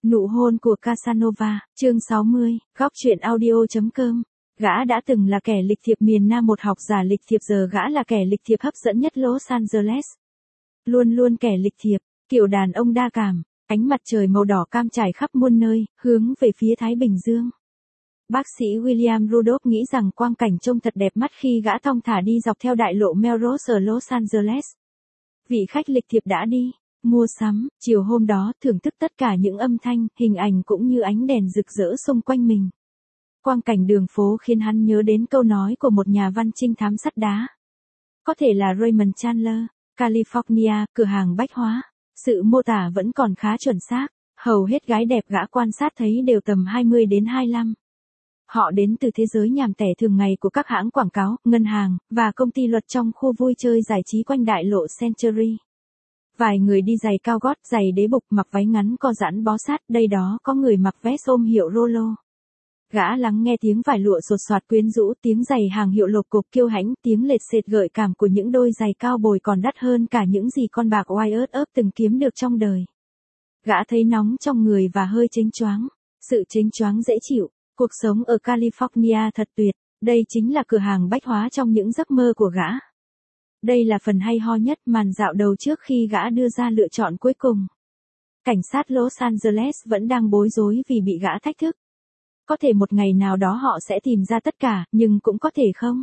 Nụ hôn của Casanova, chương 60, góc truyện audio.com. Gã đã từng là kẻ lịch thiệp miền Nam, một học giả lịch thiệp, giờ gã là kẻ lịch thiệp hấp dẫn nhất Los Angeles. Luôn luôn kẻ lịch thiệp, kiểu đàn ông đa cảm, ánh mặt trời màu đỏ cam trải khắp muôn nơi, hướng về phía Thái Bình Dương. Bác sĩ William Rudolph nghĩ rằng quang cảnh trông thật đẹp mắt khi gã thong thả đi dọc theo đại lộ Melrose ở Los Angeles. Vị khách lịch thiệp đã đi mua sắm, chiều hôm đó thưởng thức tất cả những âm thanh, hình ảnh cũng như ánh đèn rực rỡ xung quanh mình. Quang cảnh đường phố khiến hắn nhớ đến câu nói của một nhà văn trinh thám sắt đá. Có thể là Raymond Chandler, California, cửa hàng bách hóa. Sự mô tả vẫn còn khá chuẩn xác, hầu hết gái đẹp gã quan sát thấy đều tầm 20 đến 25. Họ đến từ thế giới nhàm tẻ thường ngày của các hãng quảng cáo, ngân hàng, và công ty luật trong khu vui chơi giải trí quanh đại lộ Century. Vài người đi giày cao gót, giày đế bục, mặc váy ngắn co giãn bó sát, đây đó có người mặc vest ôm hiệu Rollo. Gã lắng nghe tiếng vải lụa sột soạt quyến rũ, tiếng giày hàng hiệu lộp cộp kiêu hãnh, tiếng lệt sệt gợi cảm của những đôi giày cao bồi còn đắt hơn cả những gì con bạc Wyatt Earp từng kiếm được trong đời. Gã thấy nóng trong người và hơi chênh choáng. Sự chênh choáng dễ chịu. Cuộc sống ở California thật tuyệt. Đây chính là cửa hàng bách hóa trong những giấc mơ của gã. Đây là phần hay ho nhất, màn dạo đầu trước khi gã đưa ra lựa chọn cuối cùng. Cảnh sát Los Angeles vẫn đang bối rối vì bị gã thách thức. Có thể một ngày nào đó họ sẽ tìm ra tất cả, nhưng cũng có thể không.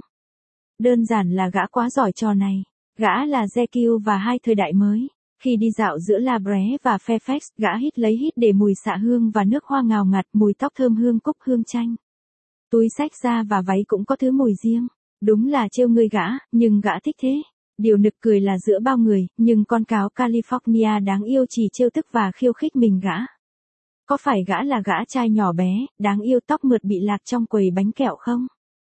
Đơn giản là gã quá giỏi trò này. Gã là Jekyll và hai thời đại mới. Khi đi dạo giữa La Brea và Fairfax, gã hít lấy hít để mùi xạ hương và nước hoa ngào ngạt, mùi tóc thơm hương cúc hương chanh. Túi xách ra và váy cũng có thứ mùi riêng. Đúng là trêu ngươi gã, nhưng gã thích thế. Điều nực cười là giữa bao người, nhưng con cáo California đáng yêu chỉ trêu tức và khiêu khích mình gã. Có phải gã là gã trai nhỏ bé, đáng yêu tóc mượt bị lạc trong quầy bánh kẹo không?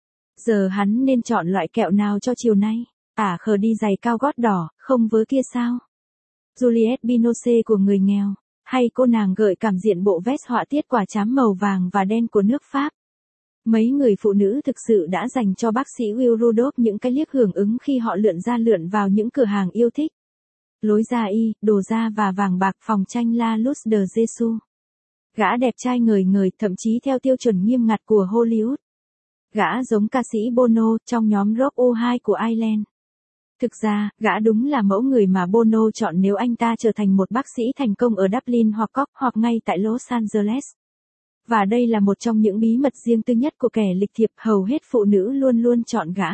Giờ hắn nên chọn loại kẹo nào cho chiều nay? Khờ đi giày cao gót đỏ, không vớ kia sao? Juliette Binoche của người nghèo, hay cô nàng gợi cảm diện bộ vest họa tiết quả trám màu vàng và đen của nước Pháp? Mấy người phụ nữ thực sự đã dành cho bác sĩ Will Rudolph những cái liếc hưởng ứng khi họ lượn ra lượn vào những cửa hàng yêu thích. Lối da y, đồ da và vàng bạc, phòng tranh La Luz de Jesus. Gã đẹp trai ngời ngời, thậm chí theo tiêu chuẩn nghiêm ngặt của Hollywood. Gã giống ca sĩ Bono trong nhóm rock U2 của Ireland. Thực ra, gã đúng là mẫu người mà Bono chọn nếu anh ta trở thành một bác sĩ thành công ở Dublin hoặc Cork hoặc ngay tại Los Angeles. Và đây là một trong những bí mật riêng tư nhất của kẻ lịch thiệp, hầu hết phụ nữ luôn luôn chọn gã.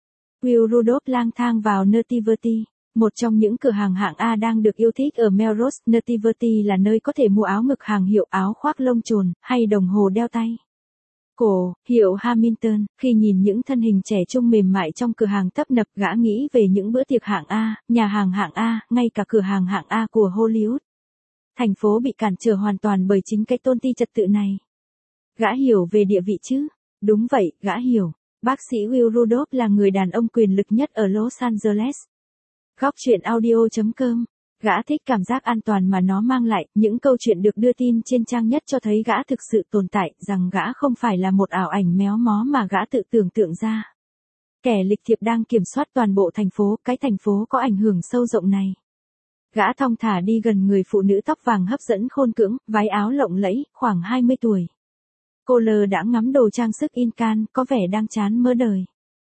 Will Rudolph lang thang vào Nativity, một trong những cửa hàng hạng A đang được yêu thích ở Melrose. Nativity là nơi có thể mua áo ngực hàng hiệu, áo khoác lông trồn, hay đồng hồ đeo tay cổ, hiệu Hamilton. Khi nhìn những thân hình trẻ trung mềm mại trong cửa hàng tấp nập, gã nghĩ về những bữa tiệc hạng A, nhà hàng hạng A, ngay cả cửa hàng hạng A của Hollywood. Thành phố bị cản trở hoàn toàn bởi chính cái tôn ti trật tự này. Gã hiểu về địa vị chứ? Đúng vậy, gã hiểu. Bác sĩ Will Rudolph là người đàn ông quyền lực nhất ở Los Angeles. Góc truyện audio.com. Gã thích cảm giác an toàn mà nó mang lại, những câu chuyện được đưa tin trên trang nhất cho thấy gã thực sự tồn tại, rằng gã không phải là một ảo ảnh méo mó mà gã tự tưởng tượng ra. Kẻ lịch thiệp đang kiểm soát toàn bộ thành phố, cái thành phố có ảnh hưởng sâu rộng này. Gã thong thả đi gần người phụ nữ tóc vàng hấp dẫn khôn cưỡng, váy áo lộng lẫy, khoảng 20 tuổi. Cô lờ đã ngắm đồ trang sức Incan, có vẻ đang chán mơ đời.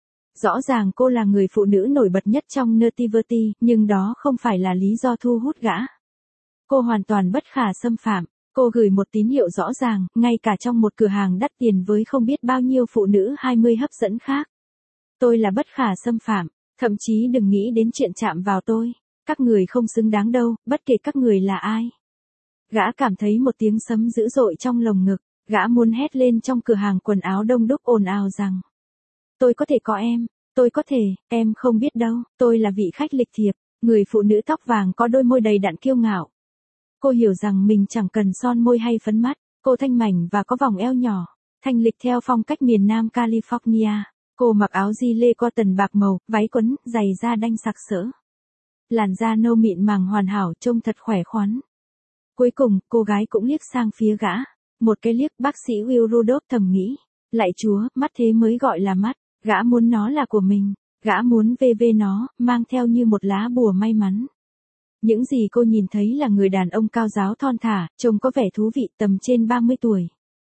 Rõ ràng cô là người phụ nữ nổi bật nhất trong Nativity, nhưng đó không phải là lý do thu hút gã. Cô hoàn toàn bất khả xâm phạm. Cô gửi một tín hiệu rõ ràng, ngay cả trong một cửa hàng đắt tiền với không biết bao nhiêu phụ nữ 20 hấp dẫn khác. Tôi là bất khả xâm phạm, thậm chí đừng nghĩ đến chuyện chạm vào tôi. Các người không xứng đáng đâu, bất kể các người là ai. Gã cảm thấy một tiếng sấm dữ dội trong lồng ngực. Gã muốn hét lên trong cửa hàng quần áo đông đúc ồn ào rằng: tôi có thể có em, tôi có thể, em không biết đâu, tôi là vị khách lịch thiệp. Người phụ nữ tóc vàng có đôi môi đầy đặn kiêu ngạo. Cô hiểu rằng mình chẳng cần son môi hay phấn mắt, cô thanh mảnh và có vòng eo nhỏ, thanh lịch theo phong cách miền Nam California. Cô mặc áo gi lê cotton bạc màu, váy quấn, giày da đanh sặc sỡ. Làn da nâu mịn màng hoàn hảo, trông thật khỏe khoắn. Cuối cùng, cô gái cũng liếc sang phía gã. Một cái liếc, bác sĩ Will Rudolph thầm nghĩ. Lạy Chúa, mắt thế mới gọi là mắt. Gã muốn nó là của mình. Gã muốn về nó, mang theo như một lá bùa may mắn. Những gì cô nhìn thấy là người đàn ông cao ráo thon thả, trông có vẻ thú vị, tầm trên 30 tuổi.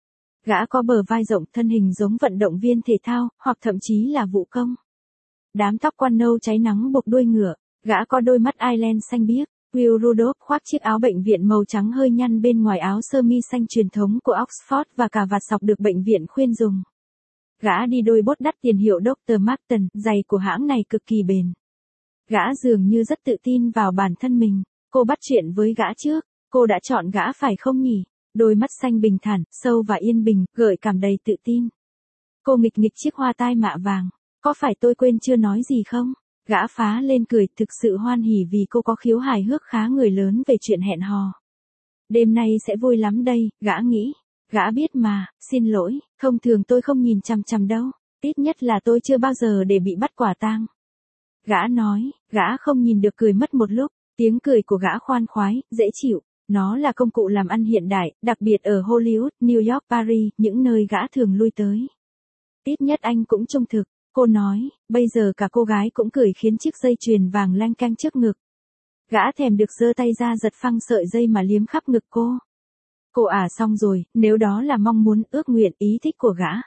Gã có bờ vai rộng, thân hình giống vận động viên thể thao, hoặc thậm chí là vũ công. Đám tóc quan nâu cháy nắng buộc đuôi ngựa, gã có đôi mắt eyeliner xanh biếc. Will Rudolph khoác chiếc áo bệnh viện màu trắng hơi nhăn bên ngoài áo sơ mi xanh truyền thống của Oxford và cà vạt sọc được bệnh viện khuyên dùng. Gã đi đôi bốt đắt tiền hiệu Dr. Martens, giày của hãng này cực kỳ bền. Gã dường như rất tự tin vào bản thân mình. Cô bắt chuyện với gã trước. Cô đã chọn gã phải không nhỉ? Đôi mắt xanh bình thản, sâu và yên bình, gợi cảm đầy tự tin. Cô nghịch nghịch chiếc hoa tai mạ vàng. Có phải tôi quên chưa nói gì không? Gã phá lên cười, thực sự hoan hỉ vì cô có khiếu hài hước khá người lớn về chuyện hẹn hò. Đêm nay sẽ vui lắm đây, gã nghĩ. Gã biết mà, xin lỗi, thông thường tôi không nhìn chằm chằm đâu. Ít nhất là tôi chưa bao giờ để bị bắt quả tang. Gã nói, gã không nhìn được cười mất một lúc. Tiếng cười của gã khoan khoái, dễ chịu. Nó là công cụ làm ăn hiện đại, đặc biệt ở Hollywood, New York, Paris, những nơi gã thường lui tới. Ít nhất anh cũng trung thực. Cô nói, bây giờ cả cô gái cũng cười khiến chiếc dây chuyền vàng lanh canh trước ngực. Gã thèm được giơ tay ra giật phăng sợi dây mà liếm khắp ngực cô. Cô xong rồi, nếu đó là mong muốn, ước nguyện, ý thích của gã.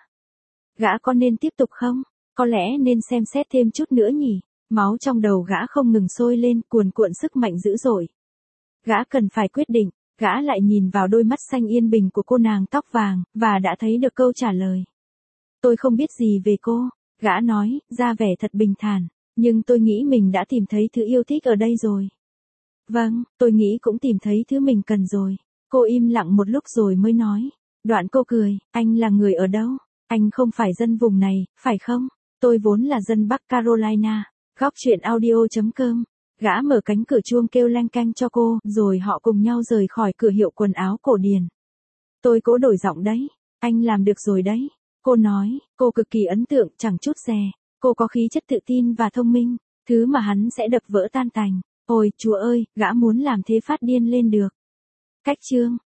Gã có nên tiếp tục không? Có lẽ nên xem xét thêm chút nữa nhỉ? Máu trong đầu gã không ngừng sôi lên, cuồn cuộn sức mạnh dữ dội. Gã cần phải quyết định, gã lại nhìn vào đôi mắt xanh yên bình của cô nàng tóc vàng, và đã thấy được câu trả lời. Tôi không biết gì về cô. Gã nói, ra vẻ thật bình thản, nhưng tôi nghĩ mình đã tìm thấy thứ yêu thích ở đây rồi. Vâng, tôi nghĩ cũng tìm thấy thứ mình cần rồi. Cô im lặng một lúc rồi mới nói. Đoạn cô cười, anh là người ở đâu? Anh không phải dân vùng này, phải không? Tôi vốn là dân Bắc Carolina. Góc chuyện audio.com. Gã mở cánh cửa chuông kêu leng canh cho cô, rồi họ cùng nhau rời khỏi cửa hiệu quần áo cổ điển. Tôi cố đổi giọng đấy. Anh làm được rồi đấy. Cô nói, cô cực kỳ ấn tượng, chẳng chút dè. Cô có khí chất tự tin và thông minh, thứ mà hắn sẽ đập vỡ tan tành. Ôi, Chúa ơi, gã muốn làm thế phát điên lên được. Cách chương.